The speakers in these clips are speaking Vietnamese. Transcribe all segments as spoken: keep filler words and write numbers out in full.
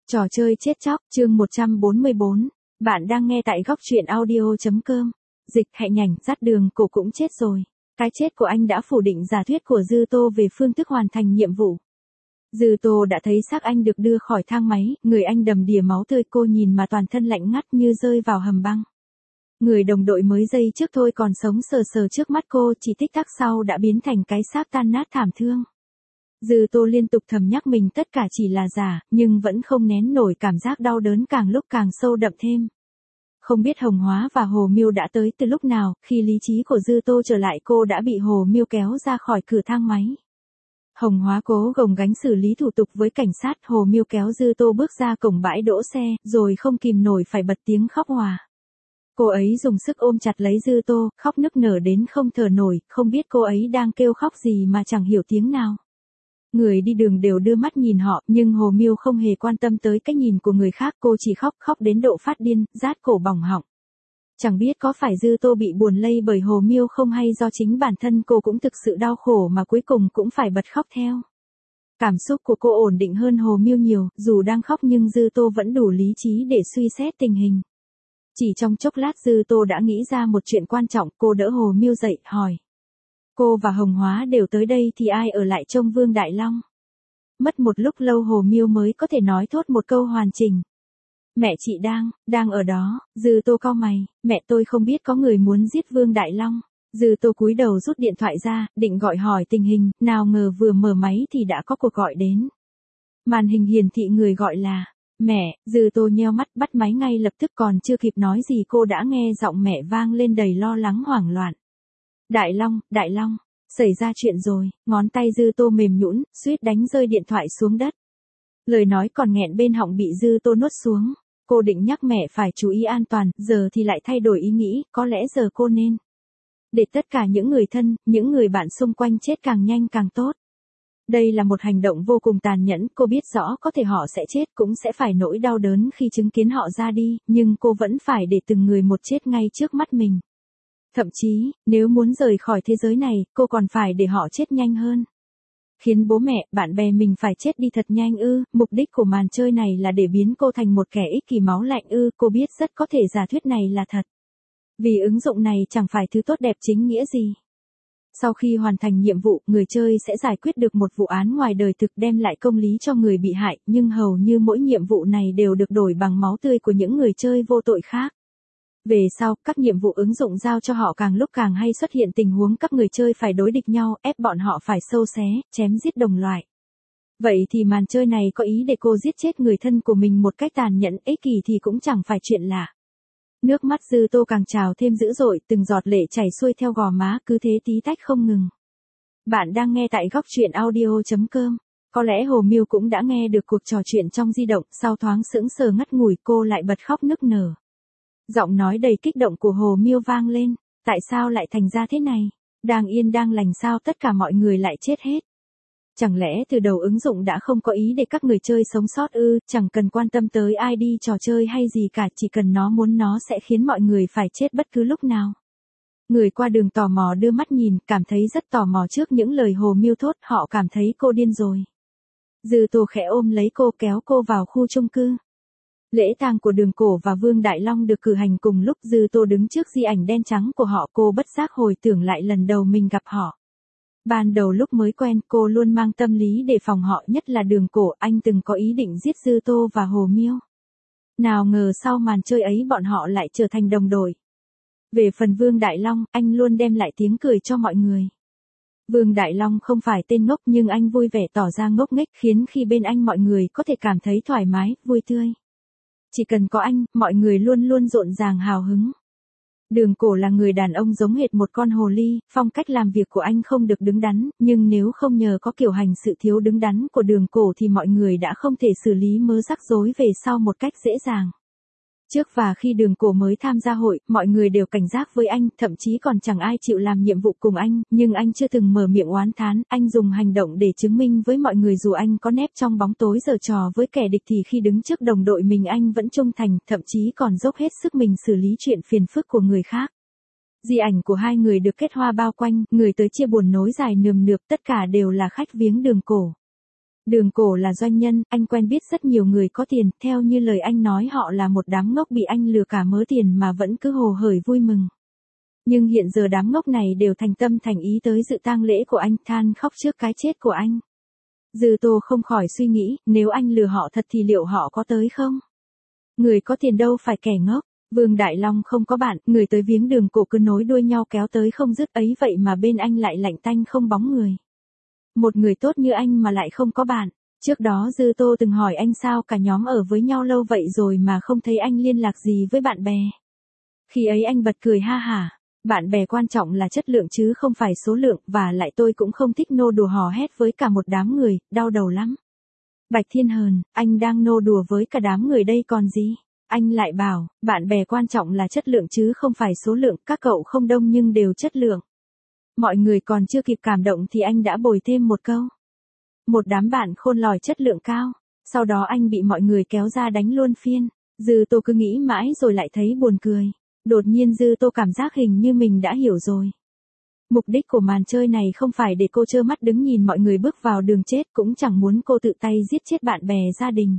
Trò chơi chết chóc, chương một trăm bốn mươi bốn. Bạn đang nghe tại góc truyện audio.com. Dịch hạnh nhảnh, dắt đường cổ cũng chết rồi. Cái chết của anh đã phủ định giả thuyết của Dư Tô về phương thức hoàn thành nhiệm vụ. Dư Tô đã thấy xác anh được đưa khỏi thang máy, người anh đầm đìa máu tươi, cô nhìn mà toàn thân lạnh ngắt như rơi vào hầm băng. Người đồng đội mới giây trước thôi còn sống sờ sờ trước mắt cô, chỉ tích tắc sau đã biến thành cái xác tan nát thảm thương. Dư Tô liên tục thầm nhắc mình tất cả chỉ là giả, nhưng vẫn không nén nổi cảm giác đau đớn càng lúc càng sâu đậm thêm. Không biết Hồng Hóa và Hồ Miêu đã tới từ lúc nào, khi lý trí của Dư Tô trở lại cô đã bị Hồ Miêu kéo ra khỏi cửa thang máy. Hồng Hóa cố gồng gánh xử lý thủ tục với cảnh sát, Hồ Miêu kéo Dư Tô bước ra cổng bãi đỗ xe, rồi không kìm nổi phải bật tiếng khóc òa. Cô ấy dùng sức ôm chặt lấy Dư Tô, khóc nức nở đến không thở nổi, không biết cô ấy đang kêu khóc gì mà chẳng hiểu tiếng nào. Người đi đường đều đưa mắt nhìn họ, nhưng Hồ Miêu không hề quan tâm tới cách nhìn của người khác, cô chỉ khóc khóc đến độ phát điên, rát cổ bỏng họng. Chẳng biết có phải Dư Tô bị buồn lây bởi Hồ Miêu không hay do chính bản thân cô cũng thực sự đau khổ mà cuối cùng cũng phải bật khóc theo. Cảm xúc của cô ổn định hơn Hồ Miêu nhiều, dù đang khóc nhưng Dư Tô vẫn đủ lý trí để suy xét tình hình. Chỉ trong chốc lát Dư Tô đã nghĩ ra một chuyện quan trọng, cô đỡ Hồ Miêu dậy, hỏi. Cô và Hồng Hóa đều tới đây thì ai ở lại trông Vương Đại Long? Mất một lúc lâu Hồ Miêu mới có thể nói thốt một câu hoàn chỉnh. Mẹ chị đang, đang ở đó. Dư Tô cau mày, mẹ tôi không biết có người muốn giết Vương Đại Long. Dư Tô cúi đầu rút điện thoại ra, định gọi hỏi tình hình, nào ngờ vừa mở máy thì đã có cuộc gọi đến. Màn hình hiển thị người gọi là mẹ. Dư Tô nheo mắt bắt máy ngay lập tức, còn chưa kịp nói gì cô đã nghe giọng mẹ vang lên đầy lo lắng hoảng loạn. Đại Long, Đại Long, xảy ra chuyện rồi. Ngón tay Dư Tô mềm nhũn, suýt đánh rơi điện thoại xuống đất. Lời nói còn nghẹn bên họng bị Dư Tô nuốt xuống. Cô định nhắc mẹ phải chú ý an toàn, giờ thì lại thay đổi ý nghĩ, có lẽ giờ cô nên để tất cả những người thân, những người bạn xung quanh chết càng nhanh càng tốt. Đây là một hành động vô cùng tàn nhẫn, cô biết rõ có thể họ sẽ chết, cũng sẽ phải nỗi đau đớn khi chứng kiến họ ra đi, nhưng cô vẫn phải để từng người một chết ngay trước mắt mình. Thậm chí, nếu muốn rời khỏi thế giới này, cô còn phải để họ chết nhanh hơn. Khiến bố mẹ, bạn bè mình phải chết đi thật nhanh ư, mục đích của màn chơi này là để biến cô thành một kẻ ích kỷ máu lạnh ư, cô biết rất có thể giả thuyết này là thật. Vì ứng dụng này chẳng phải thứ tốt đẹp chính nghĩa gì. Sau khi hoàn thành nhiệm vụ, người chơi sẽ giải quyết được một vụ án ngoài đời thực đem lại công lý cho người bị hại, nhưng hầu như mỗi nhiệm vụ này đều được đổi bằng máu tươi của những người chơi vô tội khác. Về sau, các nhiệm vụ ứng dụng giao cho họ càng lúc càng hay xuất hiện tình huống các người chơi phải đối địch nhau, ép bọn họ phải sâu xé, chém giết đồng loại. Vậy thì màn chơi này có ý để cô giết chết người thân của mình một cách tàn nhẫn, ích kỷ thì cũng chẳng phải chuyện lạ. Nước mắt Dư Tô càng trào thêm dữ dội, từng giọt lệ chảy xuôi theo gò má, cứ thế tí tách không ngừng. Bạn đang nghe tại góc truyện audio.com. Có lẽ Hồ Miêu cũng đã nghe được cuộc trò chuyện trong di động, sau thoáng sững sờ ngắt ngủi cô lại bật khóc nức nở. Giọng nói đầy kích động của Hồ Miêu vang lên, tại sao lại thành ra thế này? Đang yên đang lành sao tất cả mọi người lại chết hết? Chẳng lẽ từ đầu ứng dụng đã không có ý để các người chơi sống sót ư, chẳng cần quan tâm tới ai đi trò chơi hay gì cả, chỉ cần nó muốn nó sẽ khiến mọi người phải chết bất cứ lúc nào. Người qua đường tò mò đưa mắt nhìn, cảm thấy rất tò mò trước những lời Hồ Miêu thốt, họ cảm thấy cô điên rồi. Dư Tô khẽ ôm lấy cô kéo cô vào khu chung cư. Lễ tang của Đường Cổ và Vương Đại Long được cử hành cùng lúc. Dư Tô đứng trước di ảnh đen trắng của họ, cô bất giác hồi tưởng lại lần đầu mình gặp họ. Ban đầu lúc mới quen, cô luôn mang tâm lý đề phòng họ, nhất là Đường Cổ, anh từng có ý định giết Dư Tô và Hồ Miêu. Nào ngờ sau màn chơi ấy bọn họ lại trở thành đồng đội. Về phần Vương Đại Long, anh luôn đem lại tiếng cười cho mọi người. Vương Đại Long không phải tên ngốc nhưng anh vui vẻ tỏ ra ngốc nghếch, khiến khi bên anh mọi người có thể cảm thấy thoải mái, vui tươi. Chỉ cần có anh, mọi người luôn luôn rộn ràng hào hứng. Đường Cổ là người đàn ông giống hệt một con hồ ly, phong cách làm việc của anh không được đứng đắn, nhưng nếu không nhờ có kiểu hành sự thiếu đứng đắn của Đường Cổ thì mọi người đã không thể xử lý mớ rắc rối về sau một cách dễ dàng. Trước và khi Đường Cổ mới tham gia hội, mọi người đều cảnh giác với anh, thậm chí còn chẳng ai chịu làm nhiệm vụ cùng anh, nhưng anh chưa từng mở miệng oán thán, anh dùng hành động để chứng minh với mọi người dù anh có nép trong bóng tối giở trò với kẻ địch thì khi đứng trước đồng đội mình anh vẫn trung thành, thậm chí còn dốc hết sức mình xử lý chuyện phiền phức của người khác. Di ảnh của hai người được kết hoa bao quanh, người tới chia buồn nối dài nườm nượp, tất cả đều là khách viếng Đường Cổ. Đường Cổ là doanh nhân, anh quen biết rất nhiều người có tiền, theo như lời anh nói họ là một đám ngốc bị anh lừa cả mớ tiền mà vẫn cứ hồ hởi vui mừng. Nhưng hiện giờ đám ngốc này đều thành tâm thành ý tới dự tang lễ của anh, than khóc trước cái chết của anh. Dư Tô không khỏi suy nghĩ, nếu anh lừa họ thật thì liệu họ có tới không? Người có tiền đâu phải kẻ ngốc. Vương Đại Long không có bạn, người tới viếng Đường Cổ cứ nối đuôi nhau kéo tới không dứt ấy, vậy mà bên anh lại lạnh tanh không bóng người. Một người tốt như anh mà lại không có bạn. Trước đó Dư Tô từng hỏi anh sao cả nhóm ở với nhau lâu vậy rồi mà không thấy anh liên lạc gì với bạn bè. Khi ấy anh bật cười ha hả. Bạn bè quan trọng là chất lượng chứ không phải số lượng, và lại tôi cũng không thích nô đùa hò hét với cả một đám người, đau đầu lắm. Bạch Thiên Hờn, anh đang nô đùa với cả đám người đây còn gì? Anh lại bảo, bạn bè quan trọng là chất lượng chứ không phải số lượng, các cậu không đông nhưng đều chất lượng. Mọi người còn chưa kịp cảm động thì anh đã bồi thêm một câu. Một đám bạn khôn lỏi chất lượng cao. Sau đó anh bị mọi người kéo ra đánh luôn phiên. Dư Tô cứ nghĩ mãi rồi lại thấy buồn cười. Đột nhiên Dư Tô cảm giác hình như mình đã hiểu rồi. Mục đích của màn chơi này không phải để cô trơ mắt đứng nhìn mọi người bước vào đường chết, cũng chẳng muốn cô tự tay giết chết bạn bè gia đình.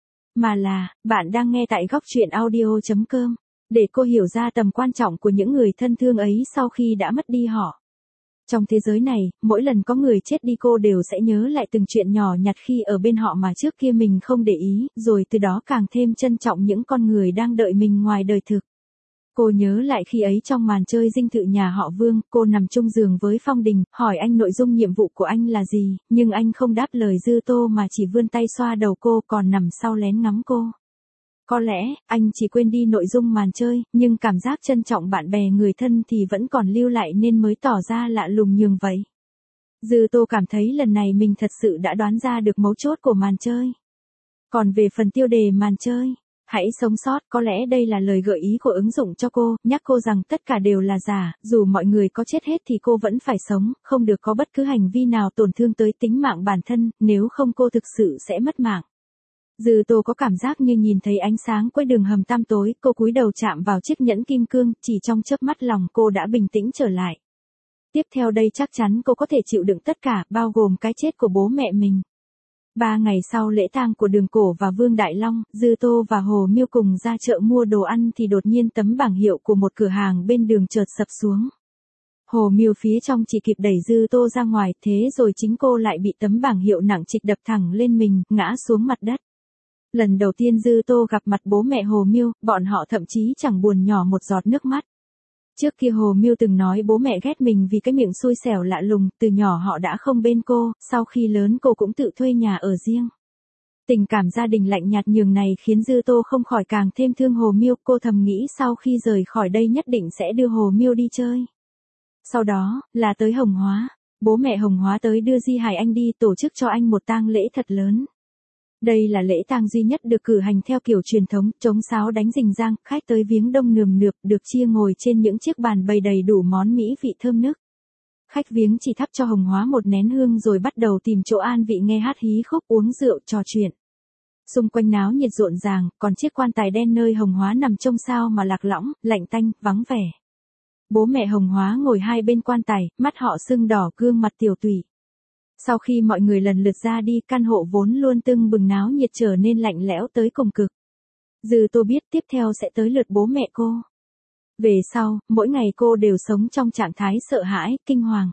Mà là, bạn đang nghe tại góc truyện audio chấm com, để cô hiểu ra tầm quan trọng của những người thân thương ấy sau khi đã mất đi họ. Trong thế giới này, mỗi lần có người chết đi cô đều sẽ nhớ lại từng chuyện nhỏ nhặt khi ở bên họ mà trước kia mình không để ý, rồi từ đó càng thêm trân trọng những con người đang đợi mình ngoài đời thực. Cô nhớ lại khi ấy trong màn chơi dinh thự nhà họ Vương, cô nằm chung giường với Phong Đình, hỏi anh nội dung nhiệm vụ của anh là gì, nhưng anh không đáp lời Dư Tô mà chỉ vươn tay xoa đầu cô còn nằm sau lén ngắm cô. Có lẽ, anh chỉ quên đi nội dung màn chơi, nhưng cảm giác trân trọng bạn bè người thân thì vẫn còn lưu lại nên mới tỏ ra lạ lùng nhường vậy. Dư Tô cảm thấy lần này mình thật sự đã đoán ra được mấu chốt của màn chơi. Còn về phần tiêu đề màn chơi, hãy sống sót, có lẽ đây là lời gợi ý của ứng dụng cho cô, nhắc cô rằng tất cả đều là giả, dù mọi người có chết hết thì cô vẫn phải sống, không được có bất cứ hành vi nào tổn thương tới tính mạng bản thân, nếu không cô thực sự sẽ mất mạng. Dư Tô có cảm giác như nhìn thấy ánh sáng cuối đường hầm tăm tối, cô cúi đầu chạm vào chiếc nhẫn kim cương, chỉ trong chớp mắt lòng cô đã bình tĩnh trở lại. Tiếp theo đây chắc chắn cô có thể chịu đựng tất cả, bao gồm cái chết của bố mẹ mình. Ba ngày sau lễ tang của Đường Cổ và Vương Đại Long, Dư Tô và Hồ Miêu cùng ra chợ mua đồ ăn thì đột nhiên tấm bảng hiệu của một cửa hàng bên đường chợt sập xuống. Hồ Miêu phía trong chỉ kịp đẩy Dư Tô ra ngoài, thế rồi chính cô lại bị tấm bảng hiệu nặng trịch đập thẳng lên mình, ngã xuống mặt đất. Lần đầu tiên Dư Tô gặp mặt bố mẹ Hồ Miêu, bọn họ thậm chí chẳng buồn nhỏ một giọt nước mắt. Trước kia Hồ Miêu từng nói bố mẹ ghét mình vì cái miệng xui xẻo lạ lùng, từ nhỏ họ đã không bên cô, sau khi lớn cô cũng tự thuê nhà ở riêng. Tình cảm gia đình lạnh nhạt nhường này khiến Dư Tô không khỏi càng thêm thương Hồ Miêu, cô thầm nghĩ sau khi rời khỏi đây nhất định sẽ đưa Hồ Miêu đi chơi. Sau đó, là tới Hồng Hóa, bố mẹ Hồng Hóa tới đưa Di hài anh đi tổ chức cho anh một tang lễ thật lớn. Đây là lễ tang duy nhất được cử hành theo kiểu truyền thống, trống sáo đánh rình rang, khách tới viếng đông nườm nượp, được chia ngồi trên những chiếc bàn bày đầy đủ món mỹ vị thơm nức. Khách viếng chỉ thắp cho Hồng Hóa một nén hương rồi bắt đầu tìm chỗ an vị nghe hát hí khúc, uống rượu, trò chuyện. Xung quanh náo nhiệt rộn ràng, còn chiếc quan tài đen nơi Hồng Hóa nằm trông sao mà lạc lõng, lạnh tanh, vắng vẻ. Bố mẹ Hồng Hóa ngồi hai bên quan tài, mắt họ sưng đỏ, gương mặt tiều tụy. Sau khi mọi người lần lượt ra đi, căn hộ vốn luôn tưng bừng náo nhiệt trở nên lạnh lẽo tới cùng cực. Dư Tô biết tiếp theo sẽ tới lượt bố mẹ cô. Về sau, mỗi ngày cô đều sống trong trạng thái sợ hãi, kinh hoàng.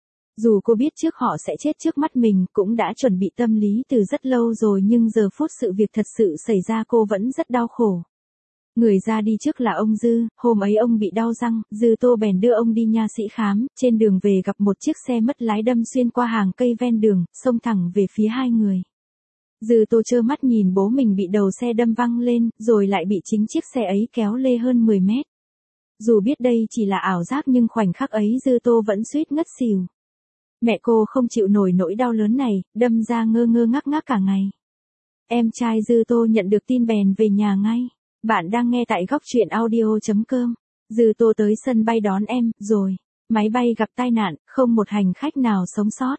Dù cô biết trước họ sẽ chết trước mắt mình, cũng đã chuẩn bị tâm lý từ rất lâu rồi, nhưng giờ phút sự việc thật sự xảy ra cô vẫn rất đau khổ. Người ra đi trước là ông Dư, hôm ấy ông bị đau răng, Dư Tô bèn đưa ông đi nha sĩ khám, trên đường về gặp một chiếc xe mất lái đâm xuyên qua hàng cây ven đường, xông thẳng về phía hai người. Dư Tô trơ mắt nhìn bố mình bị đầu xe đâm văng lên, rồi lại bị chính chiếc xe ấy kéo lê hơn mười mét. Dù biết đây chỉ là ảo giác nhưng khoảnh khắc ấy Dư Tô vẫn suýt ngất xỉu. Mẹ cô không chịu nổi nỗi đau lớn này, đâm ra ngơ ngơ ngác ngác cả ngày. Em trai Dư Tô nhận được tin bèn về nhà ngay. Bạn đang nghe tại góc truyện audio chấm com. Dư Tô tới sân bay đón em, rồi. Máy bay gặp tai nạn, không một hành khách nào sống sót.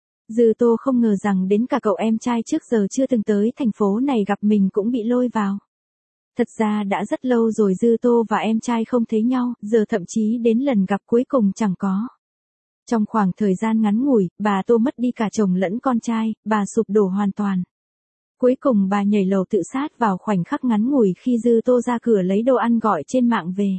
Dư Tô không ngờ rằng đến cả cậu em trai trước giờ chưa từng tới thành phố này gặp mình cũng bị lôi vào. Thật ra đã rất lâu rồi Dư Tô và em trai không thấy nhau, giờ thậm chí đến lần gặp cuối cùng chẳng có. Trong khoảng thời gian ngắn ngủi, bà Tô mất đi cả chồng lẫn con trai, bà sụp đổ hoàn toàn. Cuối cùng bà nhảy lầu tự sát vào khoảnh khắc ngắn ngủi khi Dư Tô ra cửa lấy đồ ăn gọi trên mạng về.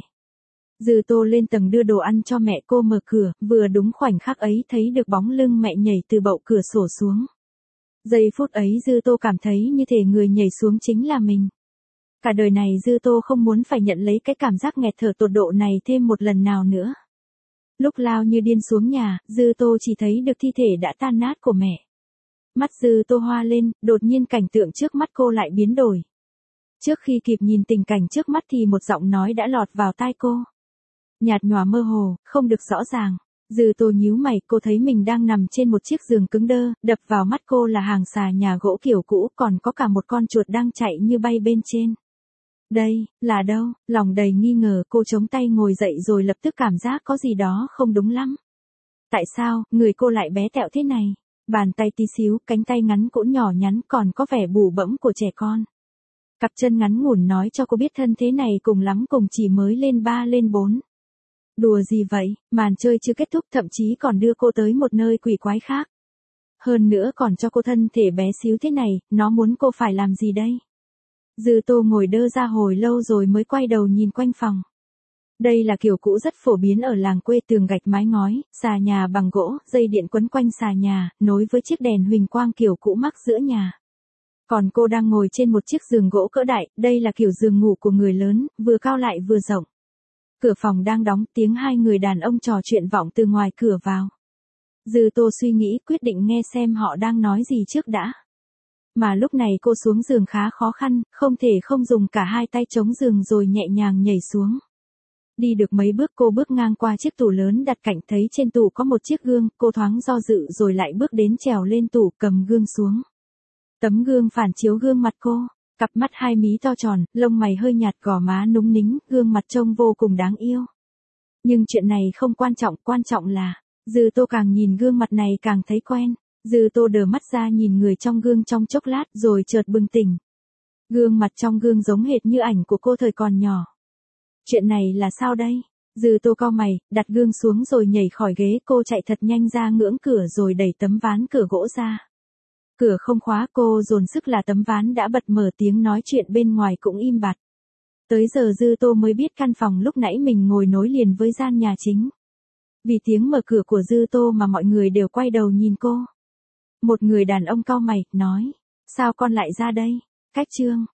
Dư Tô lên tầng đưa đồ ăn cho mẹ, cô mở cửa, vừa đúng khoảnh khắc ấy thấy được bóng lưng mẹ nhảy từ bậu cửa sổ xuống. Giây phút ấy Dư Tô cảm thấy như thể người nhảy xuống chính là mình. Cả đời này Dư Tô không muốn phải nhận lấy cái cảm giác nghẹt thở tột độ này thêm một lần nào nữa. Lúc lao như điên xuống nhà, Dư Tô chỉ thấy được thi thể đã tan nát của mẹ. Mắt Dư Tô hoa lên, đột nhiên cảnh tượng trước mắt cô lại biến đổi. Trước khi kịp nhìn tình cảnh trước mắt thì một giọng nói đã lọt vào tai cô. Nhạt nhòa mơ hồ, không được rõ ràng. Dư Tô nhíu mày, cô thấy mình đang nằm trên một chiếc giường cứng đơ, đập vào mắt cô là hàng xà nhà gỗ kiểu cũ, còn có cả một con chuột đang chạy như bay bên trên. Đây, là đâu? Lòng đầy nghi ngờ, cô chống tay ngồi dậy rồi lập tức cảm giác có gì đó không đúng lắm. Tại sao, người cô lại bé tẹo thế này? Bàn tay tí xíu, cánh tay ngắn cũng nhỏ nhắn, còn có vẻ bụ bẫm của trẻ con. Cặp chân ngắn ngủn nói cho cô biết thân thế này cùng lắm cùng chỉ mới lên ba lên bốn. Đùa gì vậy, màn chơi chưa kết thúc, thậm chí còn đưa cô tới một nơi quỷ quái khác. Hơn nữa còn cho cô thân thể bé xíu thế này, nó muốn cô phải làm gì đây? Dư Tô ngồi đơ ra hồi lâu rồi mới quay đầu nhìn quanh phòng. Đây là kiểu cũ rất phổ biến ở làng quê, tường gạch mái ngói, xà nhà bằng gỗ, dây điện quấn quanh xà nhà, nối với chiếc đèn huỳnh quang kiểu cũ mắc giữa nhà. Còn cô đang ngồi trên một chiếc giường gỗ cỡ đại, đây là kiểu giường ngủ của người lớn, vừa cao lại vừa rộng. Cửa phòng đang đóng, tiếng hai người đàn ông trò chuyện vọng từ ngoài cửa vào. Dư Tô suy nghĩ, quyết định nghe xem họ đang nói gì trước đã. Mà lúc này cô xuống giường khá khó khăn, không thể không dùng cả hai tay chống giường rồi nhẹ nhàng nhảy xuống. Đi được mấy bước cô bước ngang qua chiếc tủ lớn đặt cạnh, thấy trên tủ có một chiếc gương, cô thoáng do dự rồi lại bước đến trèo lên tủ, cầm gương xuống. Tấm gương phản chiếu gương mặt cô, cặp mắt hai mí to tròn, lông mày hơi nhạt, gò má núng nính, gương mặt trông vô cùng đáng yêu. Nhưng chuyện này không quan trọng, quan trọng là, Dư Tô càng nhìn gương mặt này càng thấy quen. Dư Tô đờ mắt ra nhìn người trong gương trong chốc lát rồi chợt bừng tỉnh. Gương mặt trong gương giống hệt như ảnh của cô thời còn nhỏ. Chuyện này là sao đây? Dư Tô cau mày, đặt gương xuống rồi nhảy khỏi ghế, cô chạy thật nhanh ra ngưỡng cửa rồi đẩy tấm ván cửa gỗ ra. Cửa không khóa, cô dồn sức là tấm ván đã bật mở, tiếng nói chuyện bên ngoài cũng im bặt. Tới giờ Dư Tô mới biết căn phòng lúc nãy mình ngồi nối liền với gian nhà chính. Vì tiếng mở cửa của Dư Tô mà mọi người đều quay đầu nhìn cô. Một người đàn ông cau mày, nói, sao con lại ra đây? Cách chương